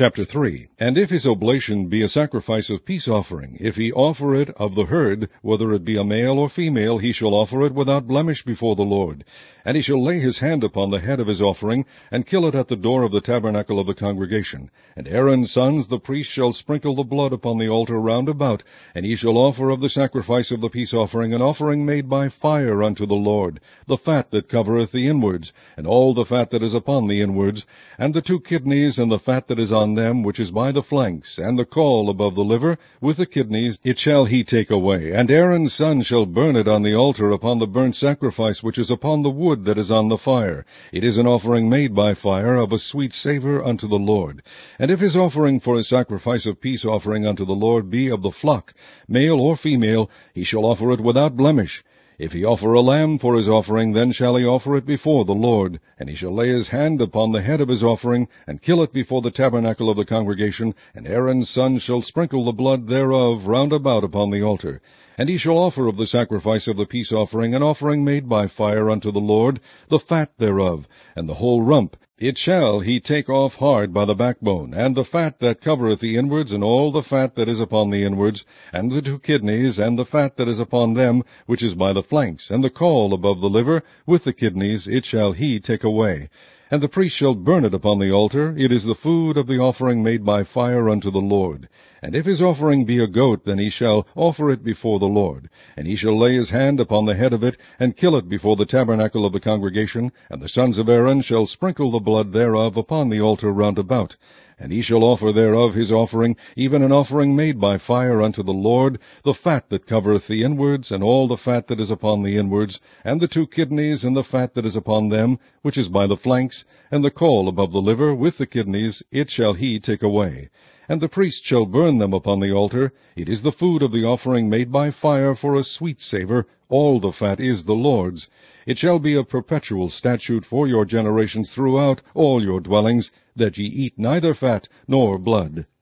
Chapter 3. And if his oblation be a sacrifice of peace offering, if he offer it of the herd, whether it be a male or female, he shall offer it without blemish before the Lord. And he shall lay his hand upon the head of his offering, and kill it at the door of the tabernacle of the congregation. And Aaron's sons, the priests, shall sprinkle the blood upon the altar round about, and he shall offer of the sacrifice of the peace offering an offering made by fire unto the Lord, the fat that covereth the inwards, and all the fat that is upon the inwards, and the 2 kidneys, and the fat that is on them, which is by the flanks, and the caul above the liver, with the kidneys, it shall he take away. And Aaron's son shall burn it on the altar upon the burnt sacrifice which is upon the wood that is on the fire. It is an offering made by fire, of a sweet savour unto the Lord. And if his offering for a sacrifice of peace offering unto the Lord be of the flock, male or female, he shall offer it without blemish. If he offer a lamb for his offering, then shall he offer it before the Lord, and he shall lay his hand upon the head of his offering, and kill it before the tabernacle of the congregation, and Aaron's son shall sprinkle the blood thereof round about upon the altar. And he shall offer of the sacrifice of the peace offering an offering made by fire unto the Lord, the fat thereof, and the whole rump. It shall he take off hard by the backbone, and the fat that covereth the inwards, and all the fat that is upon the inwards, and the 2 kidneys, and the fat that is upon them, which is by the flanks, and the caul above the liver, with the kidneys, it shall he take away. And the priest shall burn it upon the altar. It is the food of the offering made by fire unto the Lord. And if his offering be a goat, then he shall offer it before the Lord. And he shall lay his hand upon the head of it, and kill it before the tabernacle of the congregation. And the sons of Aaron shall sprinkle the blood thereof upon the altar round about. And he shall offer thereof his offering, even an offering made by fire unto the Lord, the fat that covereth the inwards, and all the fat that is upon the inwards, and the 2 kidneys, and the fat that is upon them, which is by the flanks, and the caul above the liver, with the kidneys, it shall he take away. And the priest shall burn them upon the altar. It is the food of the offering made by fire for a sweet savour. All the fat is the Lord's. It shall be a perpetual statute for your generations throughout all your dwellings, that ye eat neither fat nor blood.